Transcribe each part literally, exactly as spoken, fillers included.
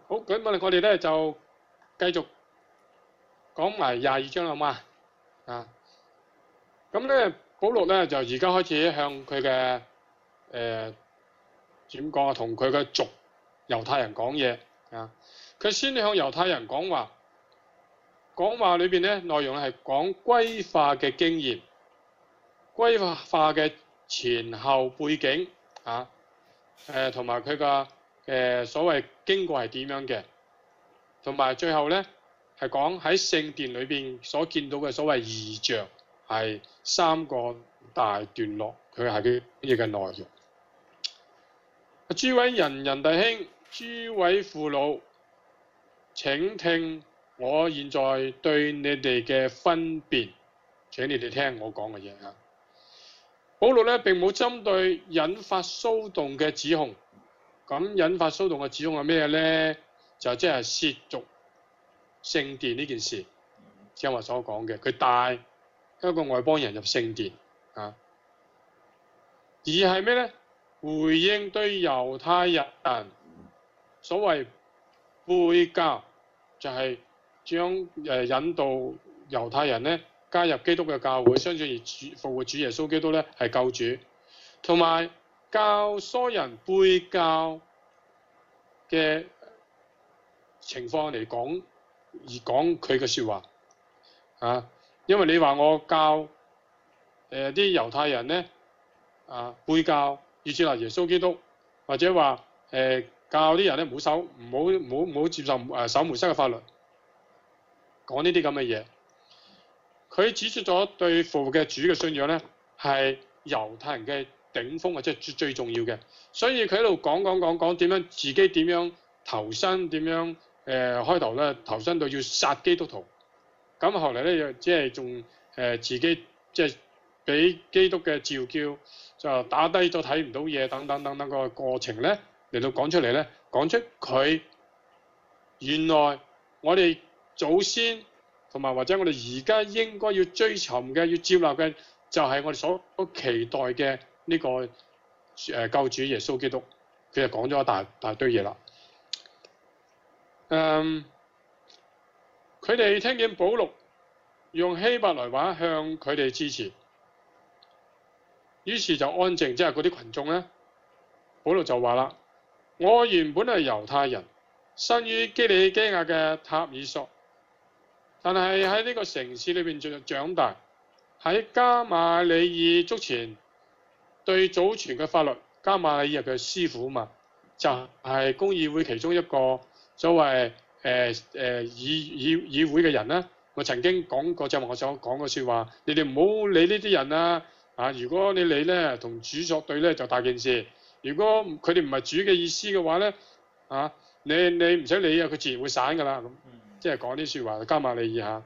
好，咁我哋我哋咧就繼續講埋廿二章啦嘛，啊，咁咧保羅咧就而家開始向佢嘅誒點講啊，同佢嘅族猶太人講嘢啊，佢先向猶太人講話，講話裏邊咧內容係講歸化嘅經驗，歸化嘅前後背景啊，誒同埋佢嘅誒所謂經過係點樣嘅，同埋最後咧係講喺聖殿裏邊所見到嘅所謂異象係三個大段落，佢係啲乜嘢嘅內容。諸位仁人弟兄，諸位父老，請聽我現在對你哋嘅分辨，請你哋聽我講嘅嘢啊。保羅咧並冇針對引發騷動嘅指控，咁引發騷動嘅指控係咩咧？就即係褻瀆聖殿呢件事，即係我所講嘅，佢帶一個外邦人入聖殿啊，而係咩咧？回應對猶太人所謂背教，就係、是、將誒引導猶太人咧加入基督嘅教會，相信而主復活主耶穌基督咧係救主，同埋教唆人背教嘅情況嚟講而講佢嘅説話啊，因為你話我教誒啲、呃、猶太人咧啊背教，以至係耶穌基督，或者話誒、呃、教啲人咧唔好守唔好唔好唔好接受誒、呃、守摩西嘅法律，講呢啲咁嘅嘢。佢指出咗對復活嘅主嘅信仰咧係猶太人嘅頂峰，或者係最重要嘅。所以佢喺度講講講講點樣自己點樣投身，點樣誒、呃、開頭咧投身到要殺基督徒，咁後嚟咧又即係仲誒自己即係俾基督嘅召叫。就打低咗睇唔到嘢等等等等個過程咧嚟到講出嚟咧，講出佢原來我哋祖先同埋或者我哋而家應該要追尋嘅、要接納嘅，就係我哋所期待嘅呢個誒救主耶穌基督。佢就講咗一大大堆嘢啦。誒，佢哋聽見保祿用希伯來話向佢哋支持。於是就安靜，即係嗰啲群眾咧，保羅就話啦：我原本係猶太人，生於基利基亞嘅塔爾索，但係喺呢個城市裏邊長長大，喺加馬里爾足前對祖傳嘅法律，加馬里爾係佢師傅嘛，就係、是、公議會其中一個所謂誒誒議議議會嘅人啦。我曾經講過就係我所講嘅説話，你哋唔好理呢啲人啊！啊！如果你理咧同主作對咧就大件事。如果佢哋唔係主嘅意思嘅話咧，啊，你你唔使理啊，佢自然會散㗎啦。咁即係講啲説話，加馬利爾嚇。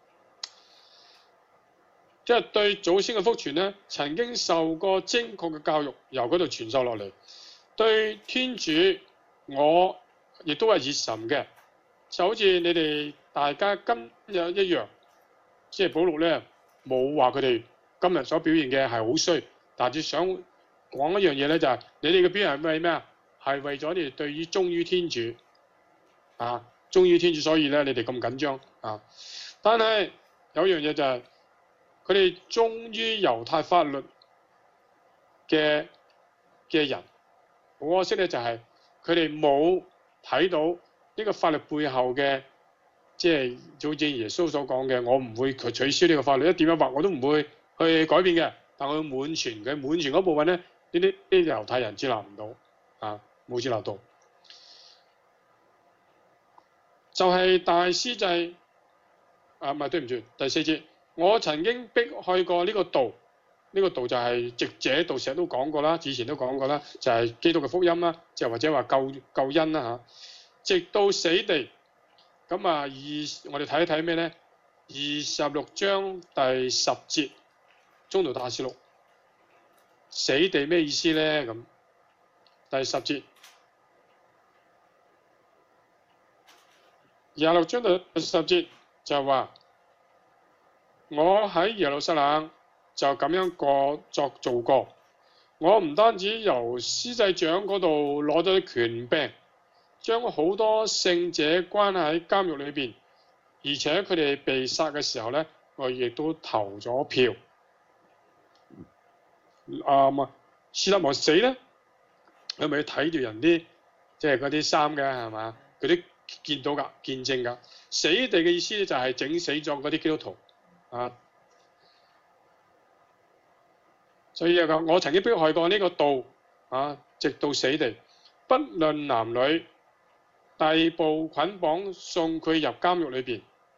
即係對祖先嘅福傳咧，曾經受過精確嘅教育，由嗰度傳授落嚟。對天主，我亦都係熱忱嘅，就好似你哋大家今日一樣。即係保祿咧冇話佢哋今日所表現嘅係好衰，但係想講一樣嘢咧，就係你哋嘅表現係為咩啊？係為咗你哋對於忠於天主啊，忠於天主，所以咧你哋咁緊張啊。但係有一樣嘢就係佢哋忠於猶太法律嘅嘅人，好可惜咧就係佢哋冇睇到呢個法律背後嘅，即係好似耶穌所講嘅，我唔會佢取消呢個法律，一點一畫我都唔會去改變嘅，但我滿全佢滿全嗰部分咧，呢啲呢啲猶太人接納唔到啊，冇接納到。就係、是、大司祭啊，唔係對唔住，第四節，我曾經迫害過呢個道，呢、這個道就係藉這道，成日都講過啦，以前都講過啦，就係、是、基督嘅福音啦，即係或者話救救恩啦嚇、啊，直到死地。咁啊，二我哋睇一睇咩咧？二十六章第十節。宗徒大事錄，死地咩意思咧？咁第十節，廿六章第十節就係話：我喺耶路撒冷就咁樣過作做過，我唔單止由司祭長嗰度攞咗啲權柄， 將好多聖者關喺監獄裏邊，而且佢哋被殺嘅時候咧，我亦都投咗票。啊嘛，斯德莫死咧，係咪睇住人啲即係嗰啲衫嘅係嘛？嗰啲見到㗎，見證㗎。死地嘅意思就係整死咗嗰啲基督徒啊。所以啊，我曾經迫害過呢個道啊，直到死地，不論男女，逮捕捆綁送佢入監獄裏邊，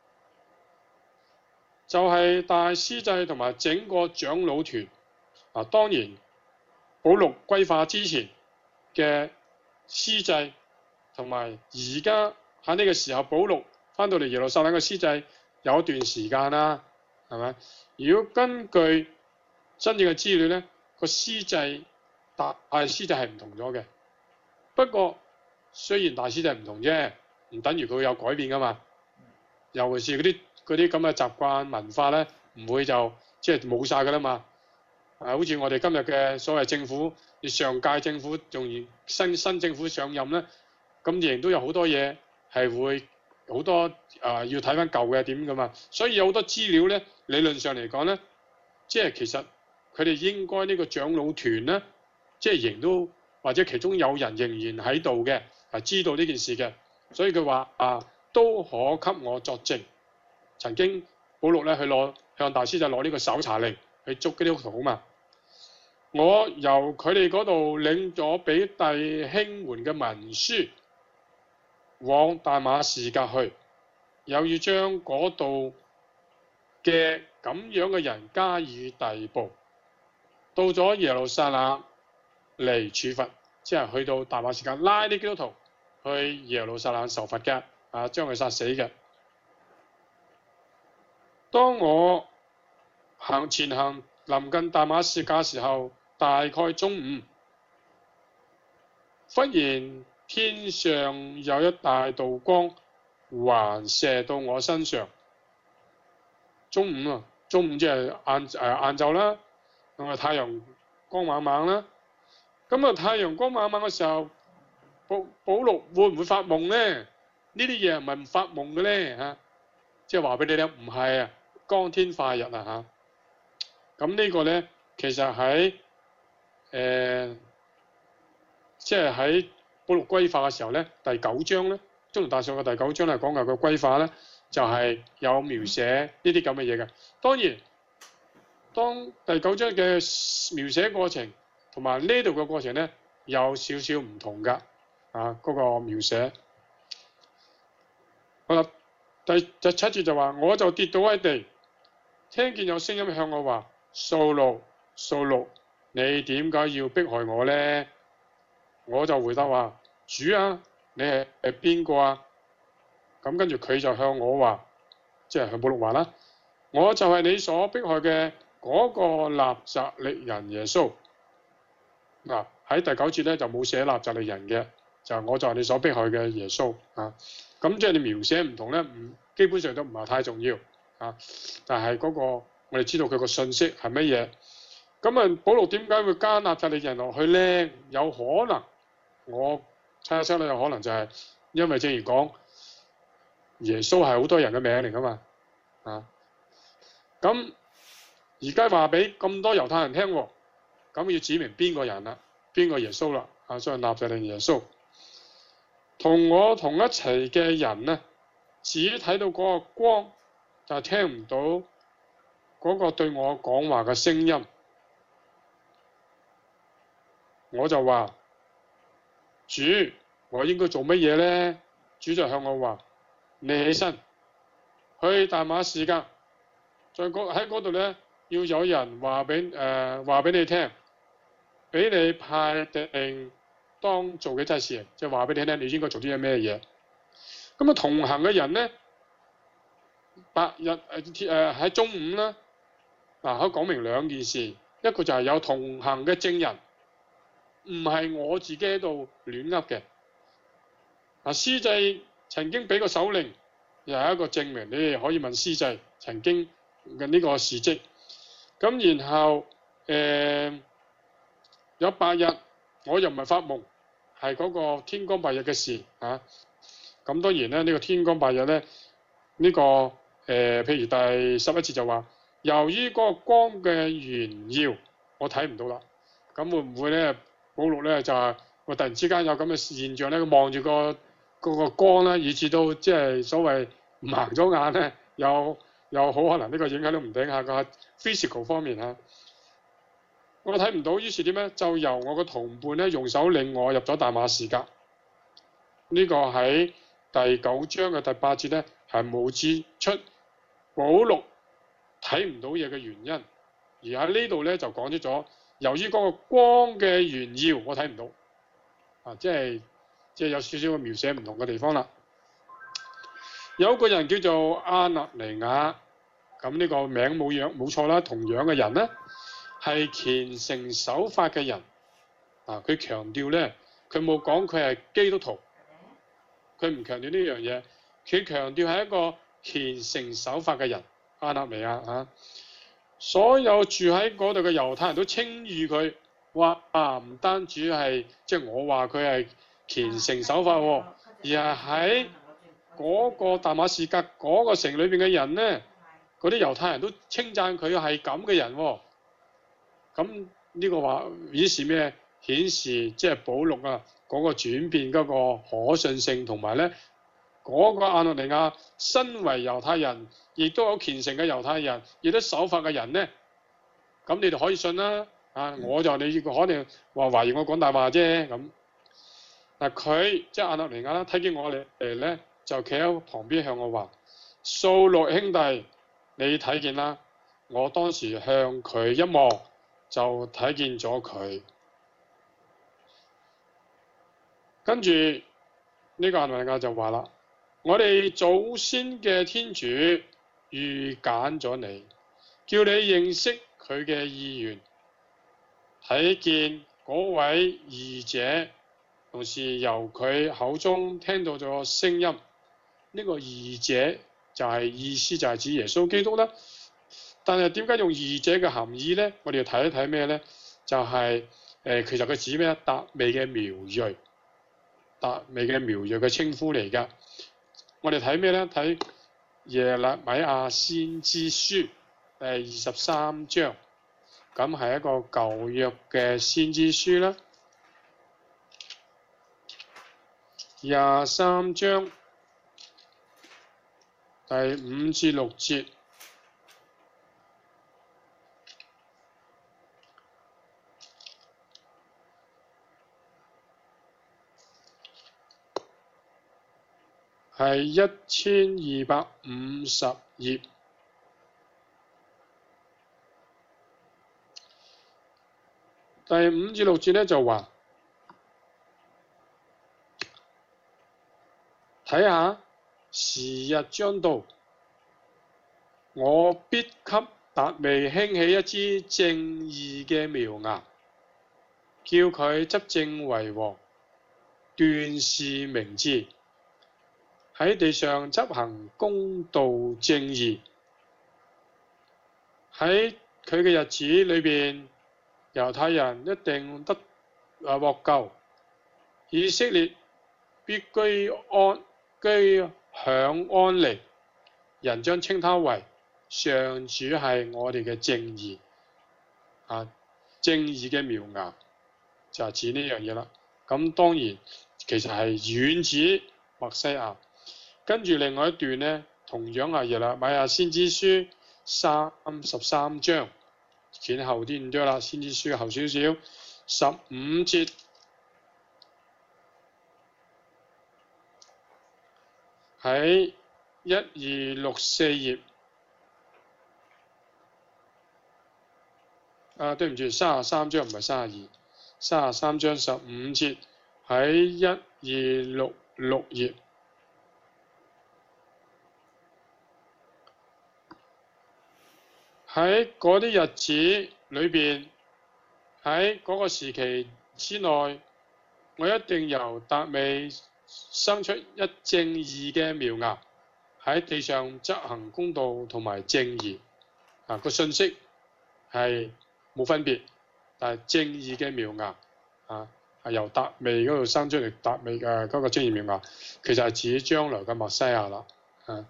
就係、是、大司祭同埋整個長老團啊。當然，保祿歸化之前嘅司祭同埋而家喺呢個時候，保祿翻到嚟耶路撒冷嘅司祭有一段時間啦，係咪？如果根據真正嘅資料咧，個司祭大大司祭係唔同咗嘅。不過雖然大司祭唔同啫，唔等於佢會有改變噶嘛。尤其是嗰啲嗰啲咁嘅習慣文化咧，唔會就即係冇晒噶啦嘛。啊，好似我哋今日嘅所謂政府，上屆政府仲要新新政府上任咧，咁仍然都有好多嘢係會好多啊、呃，要睇翻舊嘅點噶嘛。所以有好多資料咧，理論上嚟講咧，即係其實。佢哋應該呢個長老團咧，即係仍都或者其中有人仍然喺度嘅，係知道呢件事嘅，所以佢話啊，都可給我作證。曾經保祿咧去攞向大司祭攞呢個搜查令去捉基督徒嘛。我由佢哋嗰度領咗俾弟兄們嘅文書，往大馬士革去，又要將嗰度嘅咁樣嘅人加以逮捕。到咗耶路撒冷嚟處罰，即係去到大馬士革拉啲基督徒去耶路撒冷受罰嘅，啊，將佢殺死嘅。當我行前行臨近大馬士革時候，大概中午，忽然天上有一大道光環射到我身上。中午啊，中午即係晏誒晏晝啦。咁啊，太陽光猛猛啦，咁啊，太陽光猛猛嘅時候，保保祿會唔會發夢咧？呢啲嘢唔係唔發夢嘅咧嚇，即係話俾你聽，唔係啊，光天化日啊嚇。咁呢個咧，其實喺誒，即係喺保祿歸化嘅時候咧，第九章咧，宗徒大事嘅第九章係講嘅個歸化咧，就係、是、有描寫呢啲咁嘅嘢嘅。當然。當第九章嘅描寫過程同埋呢度嘅過程咧，有少少唔同㗎，啊嗰、那個描寫。好啦，第第七節就話，我就跌倒喺地，聽見有聲音向我話：掃祿，掃祿，你點解要迫害我咧？我就回答話：主啊，你係係邊個啊？咁跟住佢就向我話，即係向保祿話啦，我就係你所迫害嘅。嗰個納匝肋人耶穌，嗱喺第九節咧就冇寫納匝肋人嘅，就我就係你所迫害嘅耶穌啊。咁即係你描寫唔同咧，唔基本上都唔係太重要啊。但係嗰個我哋知道佢個信息係乜嘢。咁啊，保祿點解會加納匝肋人落去咧？有可能我猜測咧，有可能就係因為正如講，耶穌係好多人嘅名嚟噶嘛啊。咁而家話俾咁多猶太人聽喎，咁要指明邊個人啦，邊個耶穌啦？啊，所以納匝肋耶穌同我同一齊嘅人呢，只睇到嗰個光，就聽唔到嗰個對我講話嘅聲音。我就話：主，我應該做乜嘢咧？主就向我話：你起身去大馬士革，在嗰喺嗰度咧。要有人話俾誒話俾你聽，俾你派定當做嘅真事，即係話俾你聽，你應該做啲嘢咩嘢。咁啊，同行嘅人咧，白日誒誒喺中午啦，嗱可以講明兩件事，一個就係有同行嘅證人，唔係我自己喺度亂噏嘅。嗱，司祭曾經俾個手令，又係一個證明，你哋可以問司祭曾經嘅呢個事蹟。咁然後誒、呃、有八日，我又唔係發夢， 係嗰個天光白日嘅事啊。咁當然咧，呢、這個天光白日咧，呢、這個誒、呃，譬如第十一節就話，由於嗰個光嘅炫耀，我睇唔到啦。咁會唔會咧？保祿咧就係、是、我突然之間有咁嘅現象咧，望住個嗰個光咧，以至到即係所謂盲咗眼咧，有有好可能呢個影響都唔定下個 physical 方面嚇。我睇唔到，於是點咧？就由我個同伴咧用手領我入咗大馬士革。呢、這個喺第九章嘅第八節咧係冇指出保祿睇唔到嘢嘅原因，而喺呢度咧就講出咗，由於嗰個光嘅炫耀，我睇唔到。啊，即係即係有少少嘅描寫唔同嘅地方啦。有一個人叫做阿納尼亞，咁呢個名冇樣冇錯啦，同樣嘅人咧係虔誠守法嘅人。啊，佢強調咧，佢冇講佢係基督徒，佢唔強調呢樣嘢，佢強調係一個虔誠守法嘅人。阿納尼亞啊，所有住喺嗰度嘅猶太人都稱譽佢。話啊，唔單止係即係我話佢係虔誠守法喎，而係喺嗰個大馬士革嗰個城裏邊嘅人咧，嗰啲猶太人都稱讚佢係咁嘅人喎。咁呢個話顯示咩？顯示即係保祿啊嗰個轉變嗰個可信性，同埋咧嗰個亞納尼亞身為猶太人，亦都有虔誠嘅猶太人，亦都守法嘅人咧，咁你哋可以信啦。啊！我就你可能話懷疑我講大話啫咁。嗱，佢即係亞納尼亞啦，睇見我哋誒咧，就企喺旁邊向我話：掃羅兄弟，你睇見啦？我當時向佢一望，就睇見咗佢。跟住呢個亞納尼亞就話啦：我哋祖先嘅天主預揀咗你，叫你認識佢嘅意願。睇見嗰位義者，同時由佢口中聽到咗聲音。呢、這個義者就係、是、意思就係指耶穌基督啦。但係點解用義者嘅含義咧？我哋要睇一睇咩咧？就係、是、誒、呃，其實佢指咩？達味嘅苗裔，達味嘅苗裔嘅稱呼嚟㗎。我哋睇咩咧？睇耶肋米亞先知書第二十三章。咁係一個舊約嘅先知書啦，廿三章第五至六節，係一千二百五十頁。第五至六節咧就話，睇下時日將到，我必給達味興起一支正義嘅苗芽，叫佢執政為王，斷事明智，喺地上執行公道正義。喺佢嘅日子裏邊，猶太人一定得啊獲救，以色列必居安居享安寧，人將稱他為上主係我哋嘅正義啊，正義嘅苗芽就係指呢樣嘢啦。咁當然其實係遠指默西亞。跟住另外一段呢，同樣係耶肋米亞先知書三十三章。前後啲唔多啦，先知書後少少，十五節喺一二六四頁，啊對唔住，三十三章唔係三十二，三十三章十五節喺一二六六頁。喺嗰啲日子裏邊，喺嗰個時期之內，我一定由達味生出一正義嘅苗芽，喺地上執行公道同埋正義。啊，個信息係冇分別，但係正義嘅苗芽啊係由達味嗰度生出嚟，達味嘅嗰個精異苗芽，其實係指將來嘅默西亞啦。啊，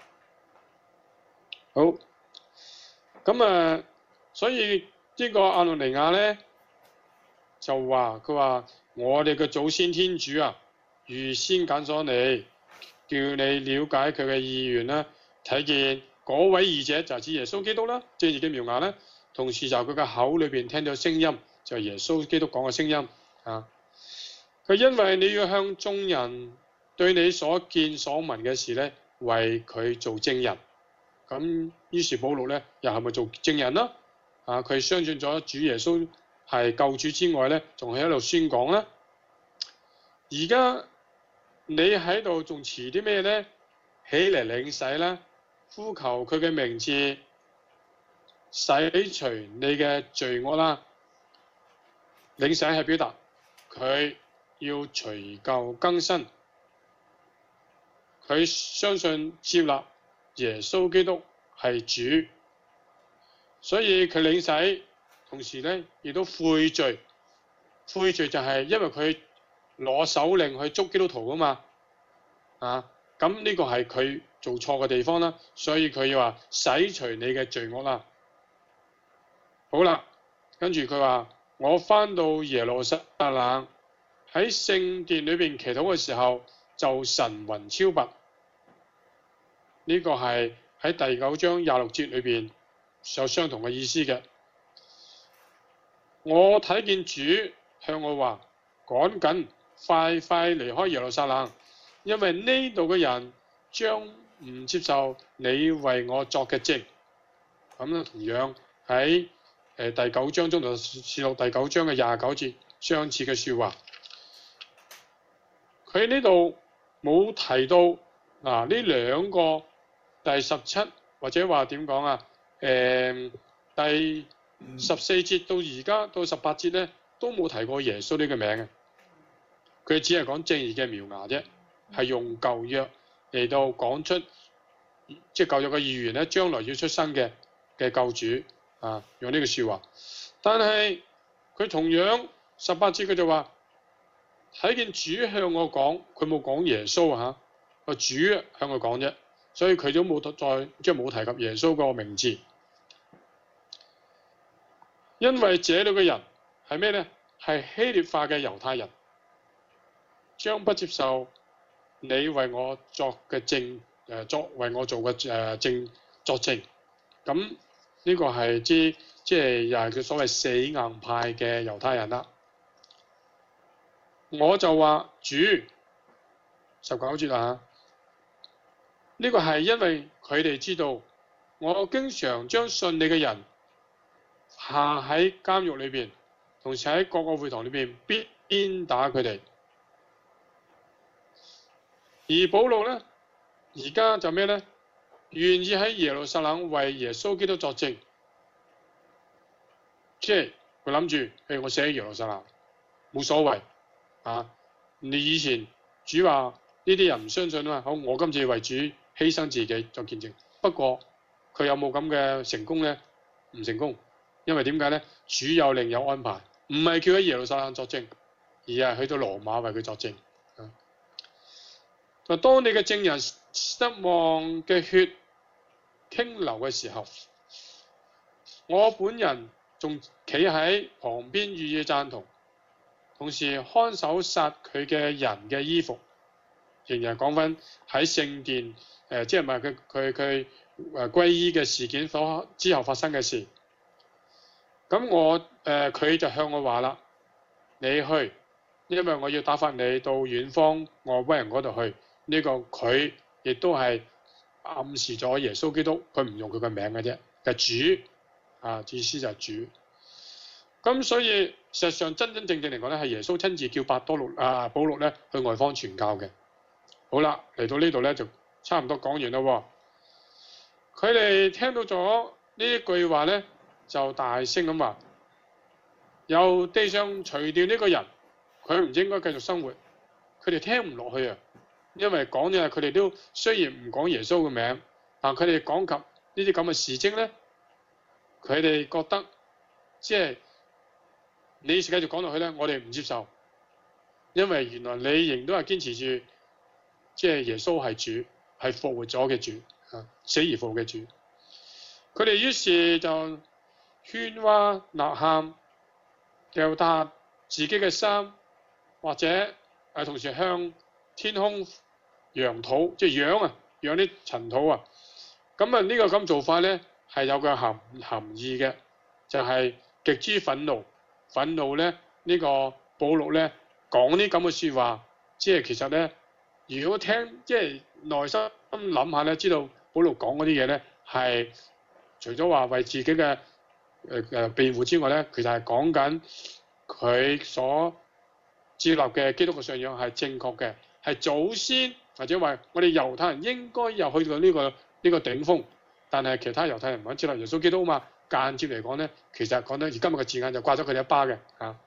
好，咁啊，所以呢個亞諾尼亞咧就話佢話我哋嘅祖先天主啊，預先揀咗你，叫你了解佢嘅意願啦，睇見嗰位義者就係指耶穌基督啦，正義嘅苗芽咧，同時就佢嘅口裏邊聽到聲音，就係耶穌基督講嘅聲音啊。佢因為你要向眾人對你所見所聞嘅事咧，為佢做證人。咁於是保祿咧又係咪做證人啦？啊，佢相信咗主耶穌係救主之外咧，仲係喺度宣講啦。而家你喺度仲遲啲咩咧？起嚟領洗啦，呼求佢嘅名字，洗除你嘅罪惡啦。領洗係表達佢要除舊更新，佢相信接納耶穌基督係主，所以佢領洗，同時咧亦都悔罪。悔罪就係因為佢攞手令去捉基督徒啊嘛，啊，咁呢個係佢做錯嘅地方啦，所以佢要話洗除你嘅罪惡啦。好啦，跟住佢話我返到耶路撒冷，喺聖殿裏邊祈禱嘅時候，就神魂超拔。呢個係喺第九章廿六節裏邊有相同嘅意思嘅。我睇見主向我話：趕緊快快離開耶路撒冷，因為呢度嘅人將唔接受你為我作嘅證。咁咧，同樣喺誒第九章中就試到第九章嘅廿九節相似嘅説話。佢呢度冇提到嗱呢兩個第十七或者話點講啊？誒、呃、第十四節到而家到十八節咧，都冇提過耶穌呢個名嘅。佢只係講正義嘅苗芽啫，係用舊約嚟到講出即係舊約嘅預言咧，將來要出生嘅嘅救主啊，用呢個説話。但係佢同樣十八節佢就話睇見主向我講，佢冇講耶穌嚇，個、啊、主向佢講啫，所以佢都冇再即係冇提及耶穌個名字。因為這裏嘅人係咩咧？係希臘化嘅猶太人，將不接受你為我作嘅證，誒作為我做嘅誒證作證。咁呢個係之即係又係佢所謂死硬派嘅猶太人啦。我就話主十九節啦嚇，呢個係因為佢哋知道我經常將信你嘅人下喺監獄裏邊，同時喺各個會堂裏邊必鞭打佢哋。而保祿咧，而家就咩咧？願意喺耶路撒冷為耶穌基督作證，即係佢諗住，誒我死喺耶路撒冷冇所謂啊！你以前主話呢啲人唔相信啊嘛，好，我今次為主犧牲自己作見證。不過佢有冇咁嘅成功咧？唔成功。因為點解咧？主有另有安排，唔係叫喺耶路撒冷作證，而係去到羅馬為佢作證。啊，當你嘅證人失望嘅血傾流嘅時候，我本人仲企喺旁邊予以贊同，同時看守殺佢嘅人嘅衣服，仍然講翻喺聖殿誒、呃，即係咪佢佢佢誒歸依嘅事件所之後發生嘅事。咁我誒佢、呃、就向我話啦，你去，因為我要打發你到遠方外邦人嗰度去。呢、這個佢亦都係暗示咗耶穌基督，佢唔用佢嘅名嘅啫，係主啊，意思就係主。咁所以事實上真真正正嚟講咧，係耶穌親自叫伯多祿啊保祿咧去外方傳教嘅。好啦，嚟到呢度咧就差唔多講完啦。佢哋聽到咗呢一句話咧，就大聲咁話：由地上除掉呢個人，佢唔應該繼續生活。佢哋聽唔落去啊，因為講嘅佢哋都雖然唔講耶穌嘅名，但佢哋講及呢啲咁嘅事蹟咧，佢哋覺得即係你繼續講落去咧，我哋唔接受。 因為原來你仍都係堅持住，即係耶穌係主，係復活咗嘅主，啊，死而復活嘅主。佢哋於是就喧嘩吶喊，掉笪自己嘅衫，或者誒同時向天空揚土，即係揚啊，揚啲塵土啊。咁啊，呢個咁做法咧係有個含含義嘅，就係、是、極之憤怒，憤怒咧呢、呢個保祿咧講啲咁嘅説話，即係其實咧，如果聽即係內心諗下咧，知道保祿講嗰啲嘢咧係除咗話為自己嘅誒誒辯護之外咧，其實係講緊佢所接納嘅基督嘅信仰係正確嘅，係祖先或者話我哋猶太人應該有去到呢、呢個。呢個頂峰，但係其他猶太人唔肯接納耶穌基督啊嘛，間接嚟講咧，其實講得而今日嘅字眼就掛咗佢哋一巴嘅嚇。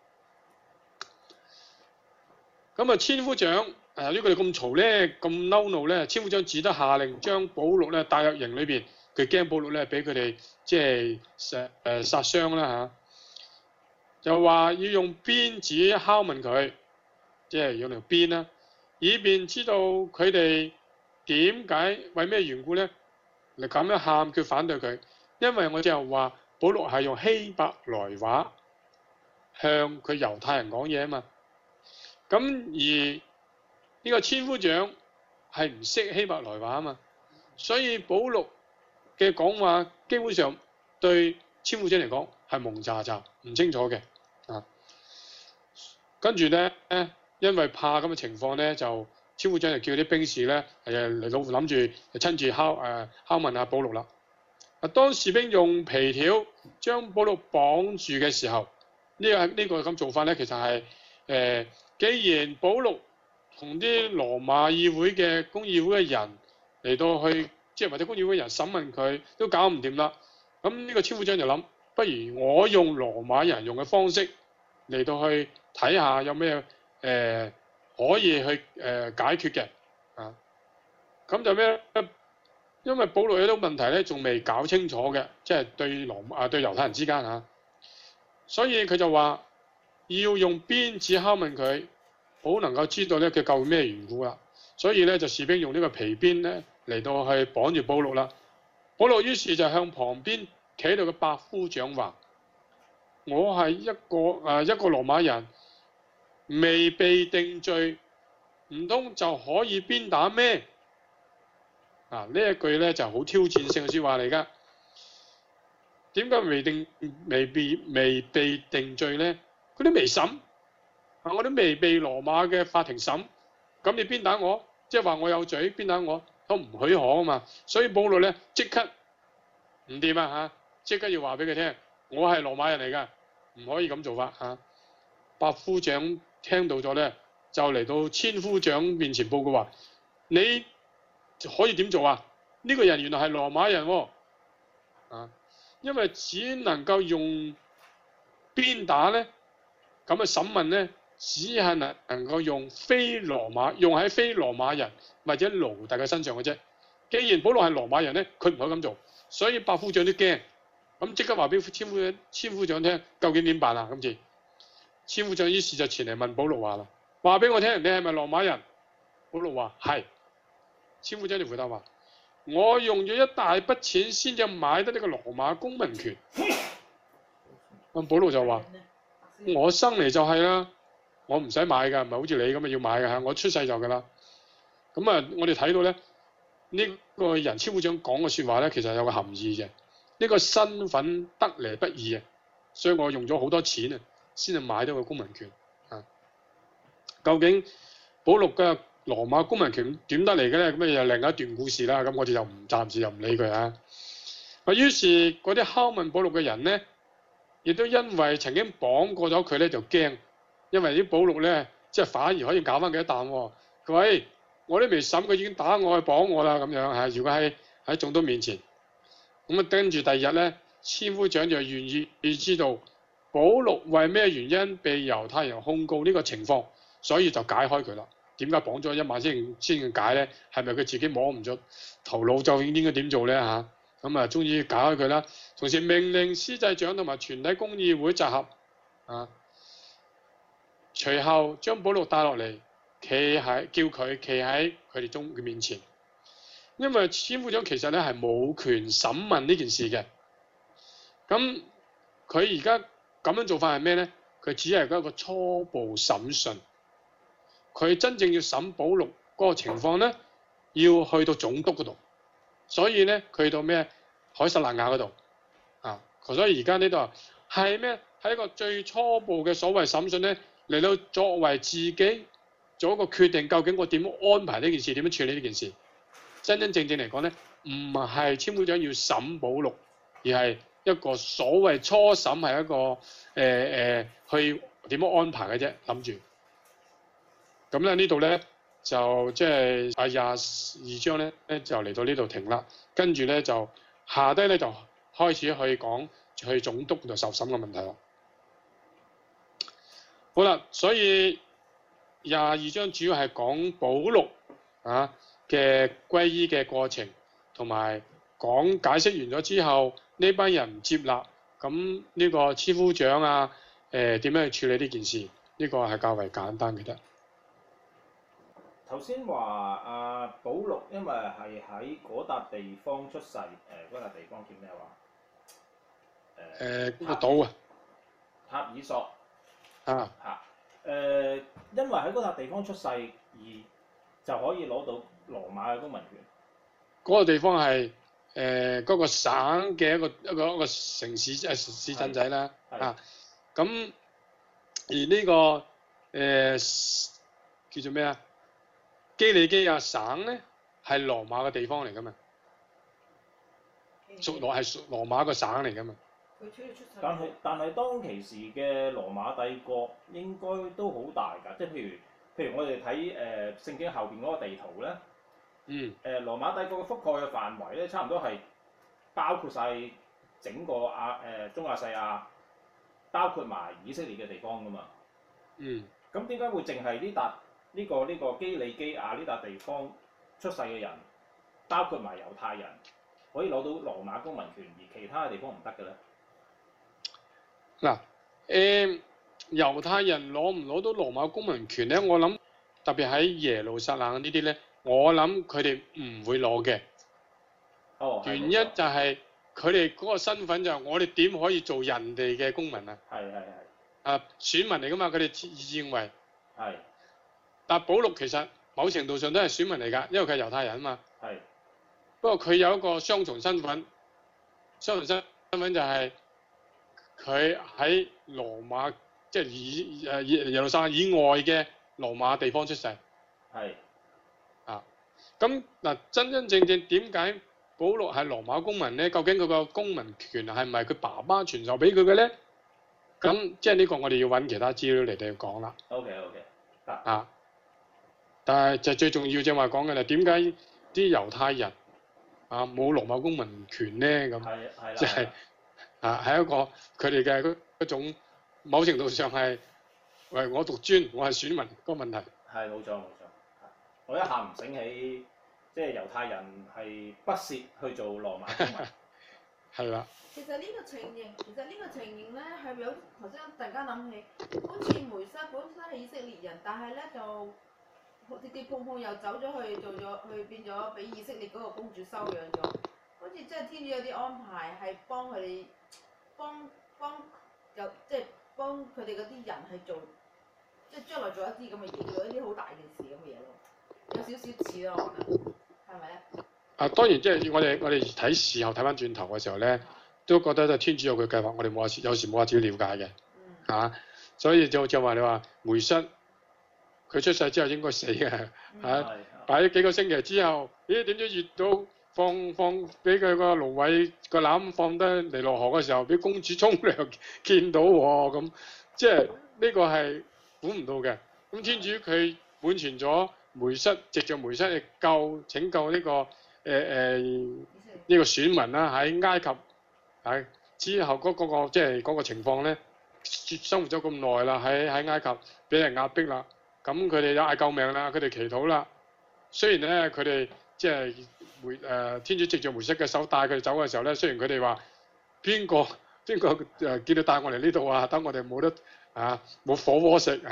咁啊，千夫長誒呢佢哋咁嘈咧，咁嬲怒咧，千夫長只得下令將保祿咧帶入營裏邊，佢驚保祿咧俾佢哋即係誒誒殺傷啦嚇，就話要用鞭子拷問佢，即係用條鞭啦，以便知道佢哋點解為咩緣故咧？你咁樣喊，佢反對佢，因為我就話保祿係用希伯來話向佢猶太人講嘢啊嘛。咁而呢個千夫長係唔識希伯來話啊嘛，所以保祿嘅講話基本上對千夫長嚟講係蒙查查唔清楚嘅啊。跟住咧，因為怕咁嘅情況咧，就千夫長就叫啲兵士咧，誒嚟到諗住親自敲誒敲問下保祿啦。啊，當士兵用皮條將保祿綁住嘅時候，呢、這個呢、這個咁做法咧，其實係誒、呃，既然保祿同啲羅馬議會嘅公議會嘅人嚟到去，即係或者公議會人審問佢都搞唔掂啦，咁呢個千夫長就諗，不如我用羅馬人用嘅方式嚟到去睇下有咩誒。呃可以去誒、呃、解決嘅啊，咁就咩？因為保祿有啲問題咧，仲未搞清楚嘅，即係對羅啊對猶太人之間嚇，所以佢就話要用鞭子拷問佢，好能夠知道咧佢究竟咩緣故啦。所以咧就士兵用呢個皮鞭咧嚟到去綁住保祿啦。保祿於是就向旁邊企喺度嘅百夫長話：我係一個誒、呃、一個羅馬人。未被定罪，唔通就可以鞭打咩？啊！呢一句咧就好挑戰性嘅説話嚟㗎。點解未定未被未被定罪咧？佢都未審，啊！我都未被羅馬嘅法庭審，咁你鞭打我，即係話我有罪，鞭打我都唔許可啊嘛。所以保祿咧即刻唔掂啊嚇！即刻要話俾佢聽，我係羅馬人嚟㗎，唔可以咁做法嚇。百夫長聽到咗咧，就嚟到千夫長面前報告話：你可以點做啊？呢、這個人原來係羅馬人喎、哦，啊，因為只能夠用鞭打咧，咁嘅審問咧，只係能能夠用非羅馬用喺非羅馬人或者奴隸嘅身上嘅啫。既然保祿係羅馬人咧，佢唔可以咁做，所以百夫長都驚，咁即刻話俾千夫千夫長聽，究竟點辦啊？今次？千夫長於是就前嚟問保祿話啦，話俾我聽，你係咪羅馬人？保祿話係。千夫長就回答話：我用咗一大筆錢先至買得呢個羅馬公民權。咁保祿就話：我生嚟就係啦，我唔使買㗎，唔係好似你咁啊要買㗎嚇，我出世就㗎啦。咁啊，我哋睇到咧，呢、這個人千夫長講嘅説話咧，其實有個含義嘅。呢、這個身份得嚟不易啊，所以我用咗好多錢啊。先至買到個公民權啊！究竟保祿嘅羅馬公民權點得嚟嘅咧？咁啊又另一段故事啦。咁我哋就唔暫時就唔理佢啊。啊，於是嗰啲拷問保祿嘅人咧，亦都因為曾經綁過咗佢咧，就驚，因為啲保祿咧，即係反而可以搞翻佢一啖喎。佢話：誒，我都未審，佢已經打我，去綁我啦咁樣嚇。如果喺喺眾多面前，咁啊跟住第二日咧，千夫長就願意要知道保祿為咩原因被猶太人控告呢個情況，所以就解開佢啦。點解綁咗一晚先先解咧？係咪佢自己摸唔着頭腦，究竟應該點做咧嚇？咁啊，終於解開佢啦。同時命令司祭長同埋全體公議會集合啊， 隨後將保祿帶落嚟，企喺叫佢企喺佢哋中嘅面前，因為千夫長其實咧係冇權審問呢件事嘅。咁佢而家咁樣做法係咩咧？佢只係一個初步審訊。佢真正要審保祿嗰個情況咧，要去到總督嗰度。所以咧，佢去到咩？凱撒勒雅嗰度啊。所以而家呢度係咩？係一個最初步嘅所謂審訊咧，嚟到作為自己做一個決定，究竟我點樣安排呢件事，點樣處理呢件事。真真正正嚟講咧，唔係千夫長要審保祿，而係一個所謂初審係一個誒誒、呃呃、去點樣安排嘅啫，諗住。咁咧呢度咧就即係啊廿二章咧咧就嚟到呢度停啦，跟住咧就下低咧就開始去講去總督度受審嘅問題咯。好啦，所以廿二章主要係講保祿啊嘅歸依嘅過程，同埋講解釋完咗之後，呢班人唔接納，咁呢個千夫長啊誒點樣去處理呢件事？呢、呢個係較為簡單嘅啫。 頭先話阿保祿因為係喺嗰笪地方出世，誒嗰笪地方叫咩話？ 誒嗰個島啊， 塔爾索啊嚇誒，因為喺嗰笪地方出世而就可以攞到羅馬嘅公民權。 嗰個地方係誒嗰個省嘅一個一個一個城市誒市鎮仔啦，啊咁而呢、呢個誒、呃、叫做咩啊？基里基亞省咧係羅馬嘅地方嚟噶嘛，屬羅係屬羅馬個省嚟噶嘛。 但係但係當其時嘅羅馬帝國應該都好大㗎，即係譬如譬如我哋睇誒聖經後邊嗰個地圖咧， 嗯， 誒、呃、羅馬帝國嘅覆蓋嘅範圍咧，差唔多係包括晒整個亞誒、呃、中亞細亞，包括埋以色列嘅地方㗎嘛。 嗯。 咁點解會淨係呢笪呢個呢、呢個基里基亞呢笪地方出世嘅人，包括埋猶太人，可以攞到羅馬公民權，而其他嘅地方唔得嘅咧？ 嗱，誒猶太人攞唔攞到羅馬公民權咧？我諗特別喺耶路撒冷呢啲咧，我諗佢哋唔會攞嘅。 哦， 原因就係佢哋嗰個身份就係我哋點可以做人哋嘅公民啊？ 係係係。 啊，選民嚟噶嘛？佢哋自認為係。 但保祿其實某程度上都係選民嚟㗎，因為佢係猶太人啊嘛。 係。 不過佢有一個雙重身份，雙重身身份就係佢喺羅馬，即係以誒耶路撒冷以外嘅羅馬地方出世。 係。 啊，咁嗱，真真正正點解保祿係羅馬公民咧？究竟佢個公民權係唔係佢爸爸傳授俾佢嘅咧？咁即係呢個我哋要揾其他資料嚟嚟講啦。 OK OK。 啊。但係就最重要正話講嘅啦，點解啲猶太人啊冇羅馬公民權咧？咁即係啊係一個佢哋嘅一種某程度上係喂我獨尊，我係選民個問題。 係冇錯冇錯，我一下唔醒起，即係猶太人係不屑去做羅馬公民。係啦。 其實呢個情形，其實呢個情形咧係咪有頭先突然間諗起，好似梅瑟本身係以色列人，但係咧就。跌跌碰碰又走咗去做咗，去變咗俾以色列嗰個公主收養咗，好似即係天主有啲安排係幫佢哋，幫幫有即係幫佢哋嗰啲人係做，即係將來做一啲咁嘅嘢，做一啲好大件事咁嘅嘢咯，有少少似咯，我覺得，係咪咧？ 啊，當然即係我哋我哋睇事後睇翻轉頭嘅時候咧，都覺得就天主有佢計劃，我哋冇話有時冇話自己了解嘅，嚇、嗯啊，所以就就話你話梅瑟。佢出世之後應該死嘅，嚇、嗯，擺咗、啊、幾個星期之後，咦？點知遇到放放俾佢個蘆葦個籃放得尼羅河嘅時候，俾公主沖涼見到喎，咁即係呢個係估唔到嘅。咁天主佢滿全咗梅瑟，藉著梅瑟去救拯救呢、這個誒誒呢個選民啦，喺埃及喺之後嗰、那個、那個即係嗰個情況咧，生活咗咁耐啦，喺喺埃及俾人壓迫啦。咁佢哋就嗌救命啦，佢哋祈禱啦。雖然咧，佢哋即係梅誒天主藉著梅瑟嘅手帶佢哋走嘅時候咧，雖然佢哋話邊個邊個誒叫你帶我嚟呢度啊，等我哋冇得啊冇火鍋食啊，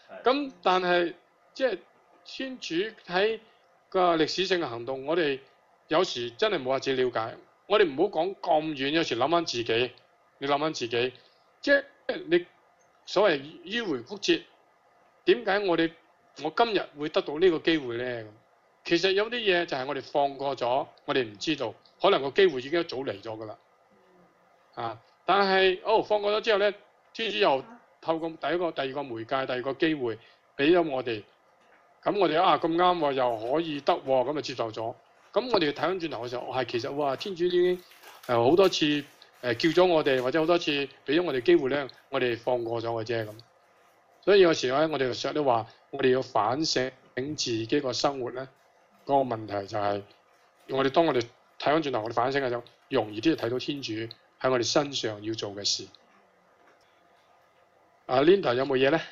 咁但係即係天主喺個歷史性嘅行動，我哋有時真係冇法子了解。我哋唔好講咁遠，有時諗翻自己，你諗翻自己，即係你所謂迂迴曲折，點解我哋我今日會得到呢個機會咧？其實有啲嘢就係我哋放過咗，我哋唔知道，可能個機會已經一早嚟咗㗎啦。啊！但係哦，放過咗之後咧，天主又透過第一個、第二個媒介、第二個機會俾咗我哋，咁我哋啊咁啱喎，又可以得喎，咁就接受咗。咁我哋睇翻轉頭嘅時候，係、哦、其實哇，天主已經誒好多次誒、呃、叫咗我哋，或者好多次俾咗我哋機會咧，我哋放過咗嘅啫咁。所以有時咧，我哋成日都話，我哋要反省自己個生活咧，嗰、那個問題就係、是，我哋當我哋睇翻轉頭，我哋反省嘅時候，容易啲就睇到天主喺我哋身上要做嘅事。阿 Linda 有冇嘢咧？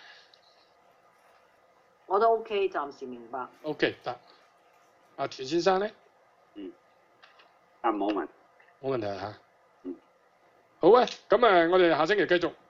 我都 OK， 暫時明白。 OK 得。阿田先生咧？ 嗯。啊冇問。 冇問題嚇。 嗯。 好啊，咁誒，我哋下星期繼續。